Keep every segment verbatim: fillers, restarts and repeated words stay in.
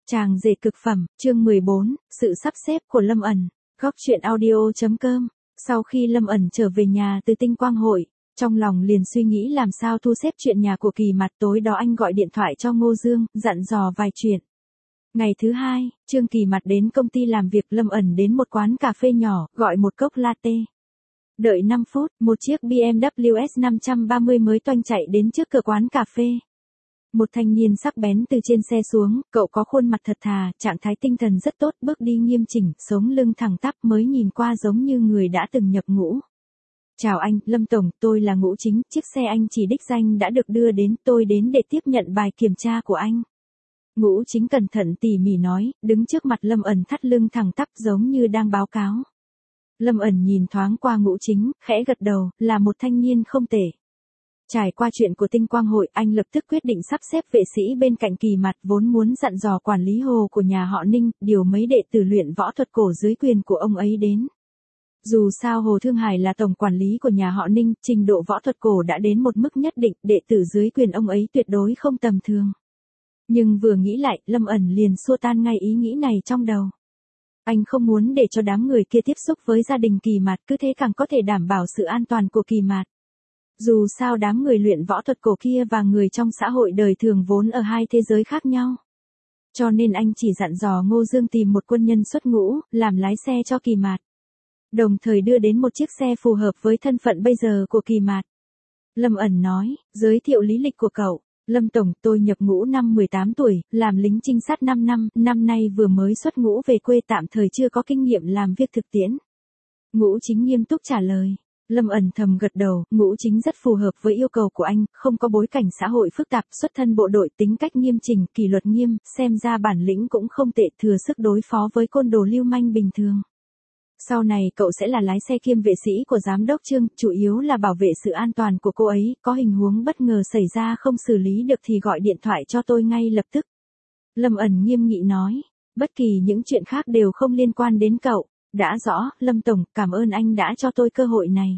Chàng rể cực phẩm, chương mười bốn, sự sắp xếp của Lâm ẩn. Góc truyện audio chấm com. Sau khi Lâm ẩn trở về nhà từ tinh quang hội, trong lòng liền suy nghĩ làm sao thu xếp chuyện nhà của Kỳ Mạt. Tối đó anh gọi điện thoại cho Ngô Dương, dặn dò vài chuyện. Ngày thứ hai, Trương Kỳ Mạt đến công ty làm việc, Lâm ẩn đến một quán cà phê nhỏ, gọi một cốc latte. Đợi năm phút, một chiếc bê em vê S năm ba mươi mới toanh chạy đến trước cửa quán cà phê. Một thanh niên sắc bén từ trên xe xuống, cậu có khuôn mặt thật thà, trạng thái tinh thần rất tốt, bước đi nghiêm chỉnh, sống lưng thẳng tắp, mới nhìn qua giống như người đã từng nhập ngũ. Chào anh, Lâm Tổng, tôi là Ngũ Chính, chiếc xe anh chỉ đích danh đã được đưa đến, tôi đến để tiếp nhận bài kiểm tra của anh. Ngũ Chính cẩn thận tỉ mỉ nói, đứng trước mặt Lâm ẩn thắt lưng thẳng tắp giống như đang báo cáo. Lâm ẩn nhìn thoáng qua Ngũ Chính, khẽ gật đầu, là một thanh niên không tệ. Trải qua chuyện của tinh quang hội, anh lập tức quyết định sắp xếp vệ sĩ bên cạnh Kỳ Mạt, vốn muốn dặn dò quản lý hồ của nhà họ Ninh, điều mấy đệ tử luyện võ thuật cổ dưới quyền của ông ấy đến. Dù sao Hồ Thương Hải là tổng quản lý của nhà họ Ninh, trình độ võ thuật cổ đã đến một mức nhất định, đệ tử dưới quyền ông ấy tuyệt đối không tầm thường. Nhưng vừa nghĩ lại, Lâm ẩn liền xua tan ngay ý nghĩ này trong đầu. Anh không muốn để cho đám người kia tiếp xúc với gia đình Kỳ Mạt, cứ thế càng có thể đảm bảo sự an toàn của Kỳ Mạt. Dù sao đám người luyện võ thuật cổ kia và người trong xã hội đời thường vốn ở hai thế giới khác nhau. Cho nên anh chỉ dặn dò Ngô Dương tìm một quân nhân xuất ngũ, làm lái xe cho Kỳ Mạt. Đồng thời đưa đến một chiếc xe phù hợp với thân phận bây giờ của Kỳ Mạt. Lâm ẩn nói, giới thiệu lý lịch của cậu. Lâm Tổng, tôi nhập ngũ năm mười tám tuổi, làm lính trinh sát năm năm, năm nay vừa mới xuất ngũ về quê, tạm thời chưa có kinh nghiệm làm việc thực tiễn. Ngũ Chính nghiêm túc trả lời. Lâm ẩn thầm gật đầu, Ngũ Chính rất phù hợp với yêu cầu của anh, không có bối cảnh xã hội phức tạp, xuất thân bộ đội, tính cách nghiêm chỉnh, kỷ luật nghiêm, xem ra bản lĩnh cũng không tệ, thừa sức đối phó với côn đồ lưu manh bình thường. Sau này cậu sẽ là lái xe kiêm vệ sĩ của giám đốc Trương, chủ yếu là bảo vệ sự an toàn của cô ấy, có hình huống bất ngờ xảy ra không xử lý được thì gọi điện thoại cho tôi ngay lập tức. Lâm ẩn nghiêm nghị nói, bất kỳ những chuyện khác đều không liên quan đến cậu. Đã rõ, Lâm Tổng, cảm ơn anh đã cho tôi cơ hội này.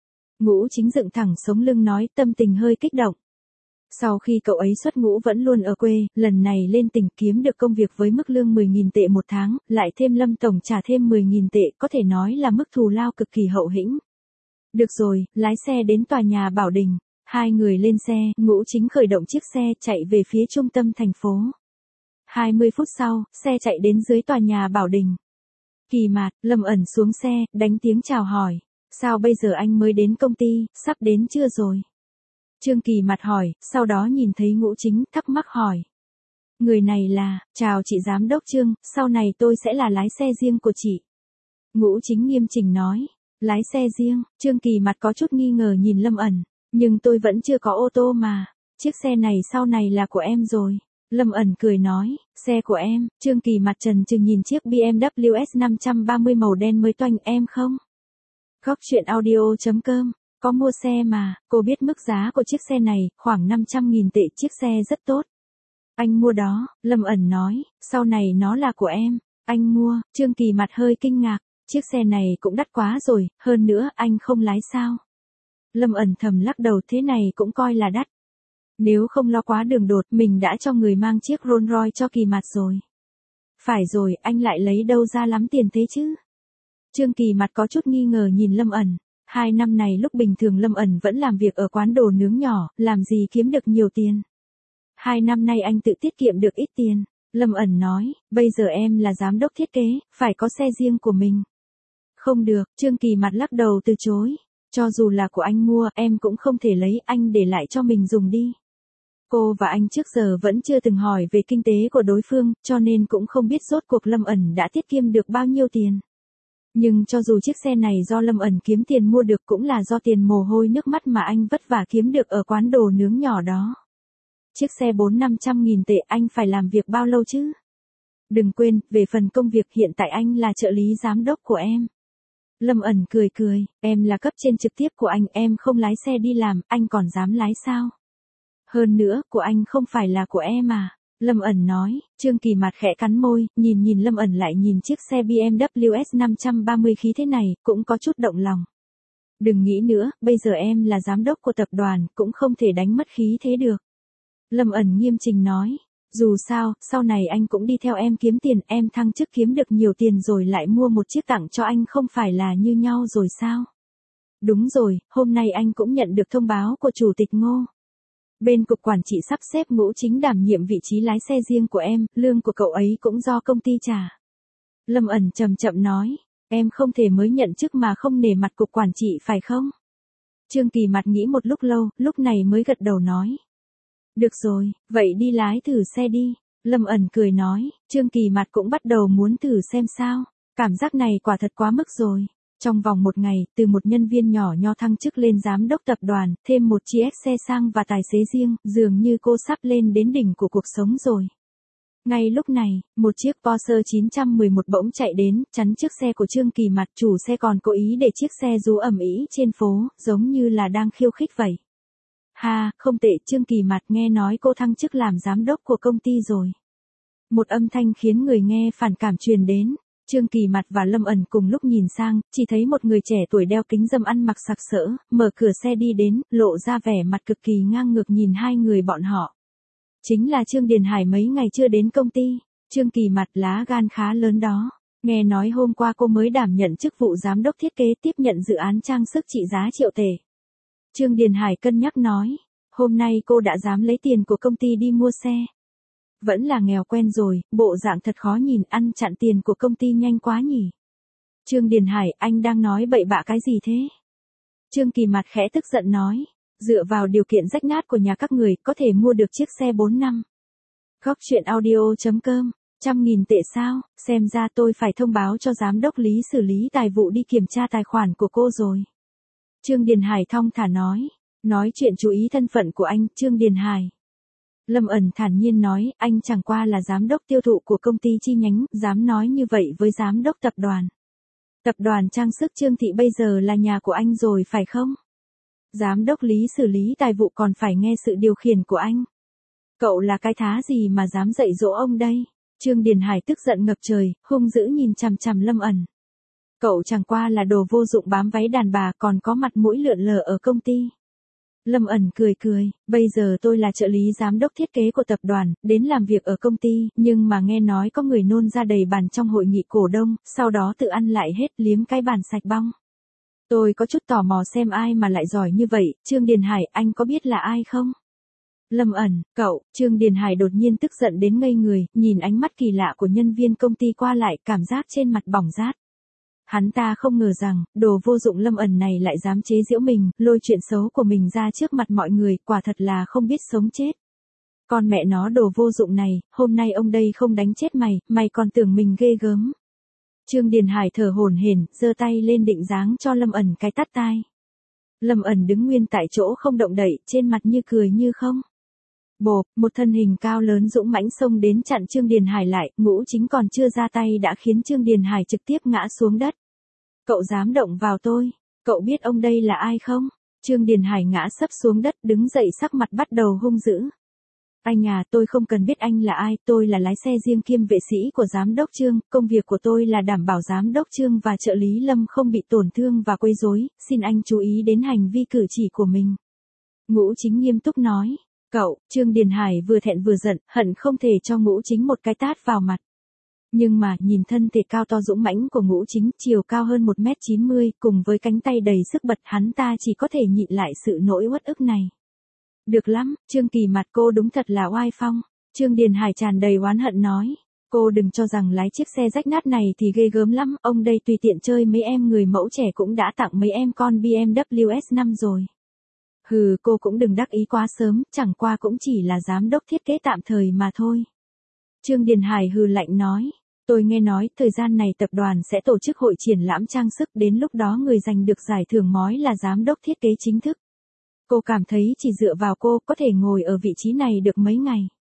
Ngũ Chính dựng thẳng sống lưng nói, tâm tình hơi kích động. Sau khi cậu ấy xuất ngũ vẫn luôn ở quê, lần này lên tỉnh kiếm được công việc với mức lương mười nghìn tệ một tháng, lại thêm Lâm Tổng trả thêm mười nghìn tệ, có thể nói là mức thù lao cực kỳ hậu hĩnh. Được rồi, lái xe đến tòa nhà Bảo Đình. Hai người lên xe, Ngũ Chính khởi động chiếc xe chạy về phía trung tâm thành phố. hai mươi phút sau, xe chạy đến dưới tòa nhà Bảo Đình. Kỳ Mạt, Lâm ẩn xuống xe, đánh tiếng chào hỏi. Sao bây giờ anh mới đến công ty, sắp đến chưa rồi? Trương Kỳ Mạt hỏi, sau đó nhìn thấy Ngũ Chính, thắc mắc hỏi. Người này là, chào chị giám đốc Trương, sau này tôi sẽ là lái xe riêng của chị. Ngũ Chính nghiêm chỉnh nói, lái xe riêng, Trương Kỳ Mạt có chút nghi ngờ nhìn Lâm ẩn, nhưng tôi vẫn chưa có ô tô mà, chiếc xe này sau này là của em rồi. Lâm ẩn cười nói, xe của em. Trương Kỳ Mạt trần trừng nhìn chiếc bê em vê S năm ba mươi màu đen mới toanh, em không? Góc truyện audio chấm com, có mua xe mà, cô biết mức giá của chiếc xe này, khoảng năm trăm nghìn tệ, chiếc xe rất tốt. Anh mua đó, Lâm ẩn nói, sau này nó là của em. Anh mua, Trương Kỳ Mạt hơi kinh ngạc, chiếc xe này cũng đắt quá rồi, hơn nữa anh không lái sao? Lâm ẩn thầm lắc đầu, thế này cũng coi là đắt. Nếu không lo quá đường đột, mình đã cho người mang chiếc Rolls Royce cho Kỳ Mạt rồi. Phải rồi, anh lại lấy đâu ra lắm tiền thế chứ? Trương Kỳ Mạt có chút nghi ngờ nhìn Lâm ẩn. Hai năm này lúc bình thường Lâm ẩn vẫn làm việc ở quán đồ nướng nhỏ, làm gì kiếm được nhiều tiền. Hai năm nay anh tự tiết kiệm được ít tiền. Lâm ẩn nói, bây giờ em là giám đốc thiết kế, phải có xe riêng của mình. Không được, Trương Kỳ Mạt lắc đầu từ chối. Cho dù là của anh mua, em cũng không thể lấy, anh để lại cho mình dùng đi. Cô và anh trước giờ vẫn chưa từng hỏi về kinh tế của đối phương, cho nên cũng không biết rốt cuộc Lâm ẩn đã tiết kiệm được bao nhiêu tiền. Nhưng cho dù chiếc xe này do Lâm ẩn kiếm tiền mua được, cũng là do tiền mồ hôi nước mắt mà anh vất vả kiếm được ở quán đồ nướng nhỏ đó. Chiếc xe bốn năm trăm nghìn tệ, anh phải làm việc bao lâu chứ? Đừng quên, về phần công việc, hiện tại anh là trợ lý giám đốc của em. Lâm ẩn cười cười, em là cấp trên trực tiếp của anh, em không lái xe đi làm, anh còn dám lái sao? Hơn nữa, của anh không phải là của em à? Lâm ẩn nói. Trương Kỳ Mạt khẽ cắn môi, nhìn nhìn Lâm ẩn lại nhìn chiếc xe bê em vê S năm ba mươi khí thế này, cũng có chút động lòng. Đừng nghĩ nữa, bây giờ em là giám đốc của tập đoàn, cũng không thể đánh mất khí thế được. Lâm ẩn nghiêm chỉnh nói. Dù sao, sau này anh cũng đi theo em kiếm tiền, em thăng chức kiếm được nhiều tiền rồi lại mua một chiếc tặng cho anh không phải là như nhau rồi sao? Đúng rồi, hôm nay anh cũng nhận được thông báo của Chủ tịch Ngô. Bên cục quản trị sắp xếp Ngũ Chính đảm nhiệm vị trí lái xe riêng của em, lương của cậu ấy cũng do công ty trả. Lâm ẩn chậm chậm nói, em không thể mới nhận chức mà không nể mặt cục quản trị phải không? Trương Kỳ Mặt nghĩ một lúc lâu, lúc này mới gật đầu nói. Được rồi, vậy đi lái thử xe đi. Lâm ẩn cười nói, Trương Kỳ Mặt cũng bắt đầu muốn thử xem sao. Cảm giác này quả thật quá mức rồi. Trong vòng một ngày, từ một nhân viên nhỏ nho thăng chức lên giám đốc tập đoàn, thêm một chiếc xe sang và tài xế riêng, dường như cô sắp lên đến đỉnh của cuộc sống rồi. Ngay lúc này, một chiếc Porsche chín một một bỗng chạy đến, chắn trước xe của Trương Kỳ Mặt. Chủ xe còn cố ý để chiếc xe rú ầm ĩ trên phố, giống như là đang khiêu khích vậy. Ha, không tệ, Trương Kỳ Mặt, nghe nói cô thăng chức làm giám đốc của công ty rồi. Một âm thanh khiến người nghe phản cảm truyền đến. Trương Kỳ Mặt và Lâm ẩn cùng lúc nhìn sang, chỉ thấy một người trẻ tuổi đeo kính râm ăn mặc sặc sỡ, mở cửa xe đi đến, lộ ra vẻ mặt cực kỳ ngang ngược nhìn hai người bọn họ. Chính là Trương Điền Hải mấy ngày chưa đến công ty. Trương Kỳ Mặt lá gan khá lớn đó. Nghe nói hôm qua cô mới đảm nhận chức vụ giám đốc thiết kế tiếp nhận dự án trang sức trị giá triệu tệ. Trương Điền Hải cân nhắc nói, hôm nay cô đã dám lấy tiền của công ty đi mua xe. Vẫn là nghèo quen rồi, bộ dạng thật khó nhìn, ăn chặn tiền của công ty nhanh quá nhỉ. Trương Điền Hải, anh đang nói bậy bạ cái gì thế? Trương Kỳ Mặt khẽ tức giận nói, dựa vào điều kiện rách nát của nhà các người, có thể mua được chiếc xe bốn năm. Góc truyện audio chấm com, trăm nghìn tệ sao, xem ra tôi phải thông báo cho giám đốc Lý xử lý tài vụ đi kiểm tra tài khoản của cô rồi. Trương Điền Hải thong thả nói, nói chuyện chú ý thân phận của anh, Trương Điền Hải. Lâm ẩn thản nhiên nói, anh chẳng qua là giám đốc tiêu thụ của công ty chi nhánh, dám nói như vậy với giám đốc tập đoàn. Tập đoàn trang sức Trương Thị bây giờ là nhà của anh rồi phải không? Giám đốc Lý xử lý tài vụ còn phải nghe sự điều khiển của anh. Cậu là cái thá gì mà dám dạy dỗ ông đây? Trương Điền Hải tức giận ngập trời, hung dữ nhìn chằm chằm Lâm ẩn. Cậu chẳng qua là đồ vô dụng bám váy đàn bà còn có mặt mũi lượn lờ ở công ty. Lâm ẩn cười cười, bây giờ tôi là trợ lý giám đốc thiết kế của tập đoàn, đến làm việc ở công ty, nhưng mà nghe nói có người nôn ra đầy bàn trong hội nghị cổ đông, sau đó tự ăn lại hết liếm cái bàn sạch bong. Tôi có chút tò mò xem ai mà lại giỏi như vậy, Trương Điền Hải, anh có biết là ai không? Lâm ẩn, cậu, Trương Điền Hải đột nhiên tức giận đến ngây người, nhìn ánh mắt kỳ lạ của nhân viên công ty qua lại, cảm giác trên mặt bỏng rát. Hắn ta không ngờ rằng, đồ vô dụng Lâm ẩn này lại dám chế giễu mình, lôi chuyện xấu của mình ra trước mặt mọi người, quả thật là không biết sống chết. Con mẹ nó đồ vô dụng này, hôm nay ông đây không đánh chết mày, mày còn tưởng mình ghê gớm. Trương Điền Hải thở hổn hển, giơ tay lên định giáng cho Lâm ẩn cái tát tai. Lâm ẩn đứng nguyên tại chỗ không động đậy, trên mặt như cười như không. Bộp, một thân hình cao lớn dũng mãnh xông đến chặn Trương Điền Hải lại, Ngũ Chính còn chưa ra tay đã khiến Trương Điền Hải trực tiếp ngã xuống đất. Cậu dám động vào tôi, cậu biết ông đây là ai không? Trương Điền Hải ngã sấp xuống đất, đứng dậy sắc mặt bắt đầu hung dữ. Anh à, tôi không cần biết anh là ai, tôi là lái xe riêng kiêm vệ sĩ của giám đốc Trương, công việc của tôi là đảm bảo giám đốc Trương và trợ lý Lâm không bị tổn thương và quấy rối, xin anh chú ý đến hành vi cử chỉ của mình. Ngũ Chính nghiêm túc nói, cậu, Trương Điền Hải vừa thẹn vừa giận, hận không thể cho Ngũ Chính một cái tát vào mặt. Nhưng mà, nhìn thân thể cao to dũng mãnh của Ngũ Chính, chiều cao hơn một mét chín mươi, cùng với cánh tay đầy sức bật, hắn ta chỉ có thể nhịn lại sự nỗi uất ức này. Được lắm, Trương Kỳ Mặt, cô đúng thật là oai phong. Trương Điền Hải tràn đầy oán hận nói, cô đừng cho rằng lái chiếc xe rách nát này thì ghê gớm lắm, ông đây tùy tiện chơi mấy em người mẫu trẻ cũng đã tặng mấy em con B M W S năm rồi. Hừ, cô cũng đừng đắc ý quá sớm, chẳng qua cũng chỉ là giám đốc thiết kế tạm thời mà thôi. Trương Điền Hải hừ lạnh nói, tôi nghe nói thời gian này tập đoàn sẽ tổ chức hội triển lãm trang sức, đến lúc đó người giành được giải thưởng mói là giám đốc thiết kế chính thức. Cô cảm thấy chỉ dựa vào cô có thể ngồi ở vị trí này được mấy ngày.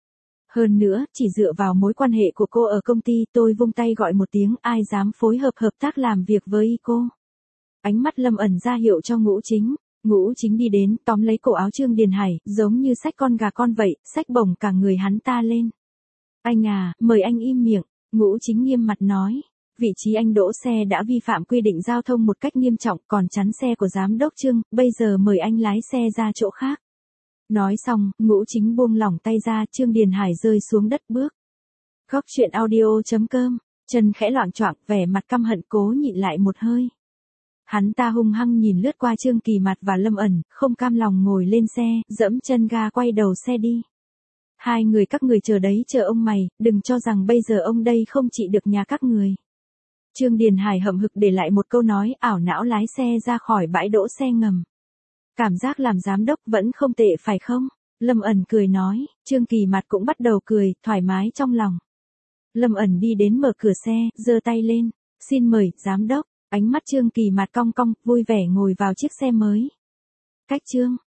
Hơn nữa, chỉ dựa vào mối quan hệ của cô ở công ty, tôi vung tay gọi một tiếng, ai dám phối hợp hợp tác làm việc với cô. Ánh mắt Lâm ẩn ra hiệu cho Ngũ Chính. Ngũ Chính đi đến, tóm lấy cổ áo Trương Điền Hải, giống như xách con gà con vậy, xách bổng cả người hắn ta lên. Anh à, mời anh im miệng, Ngũ Chính nghiêm mặt nói. Vị trí anh đỗ xe đã vi phạm quy định giao thông một cách nghiêm trọng, còn chắn xe của giám đốc Trương, bây giờ mời anh lái xe ra chỗ khác. Nói xong, Ngũ Chính buông lỏng tay ra, Trương Điền Hải rơi xuống đất bước. Góc chuyện audio chấm com, chân khẽ loạng choạng, vẻ mặt căm hận cố nhịn lại một hơi. Hắn ta hung hăng nhìn lướt qua Trương Kỳ Mạt và Lâm ẩn, không cam lòng ngồi lên xe, dẫm chân ga quay đầu xe đi. Hai người các người chờ đấy chờ ông mày, đừng cho rằng bây giờ ông đây không trị được nhà các người. Trương Điền Hải hậm hực để lại một câu nói, ảo não lái xe ra khỏi bãi đỗ xe ngầm. Cảm giác làm giám đốc vẫn không tệ phải không? Lâm ẩn cười nói, Trương Kỳ Mạt cũng bắt đầu cười, thoải mái trong lòng. Lâm ẩn đi đến mở cửa xe, giơ tay lên, xin mời, giám đốc. Ánh mắt Trương Kỳ Mạt cong cong, vui vẻ ngồi vào chiếc xe mới. Cách Trương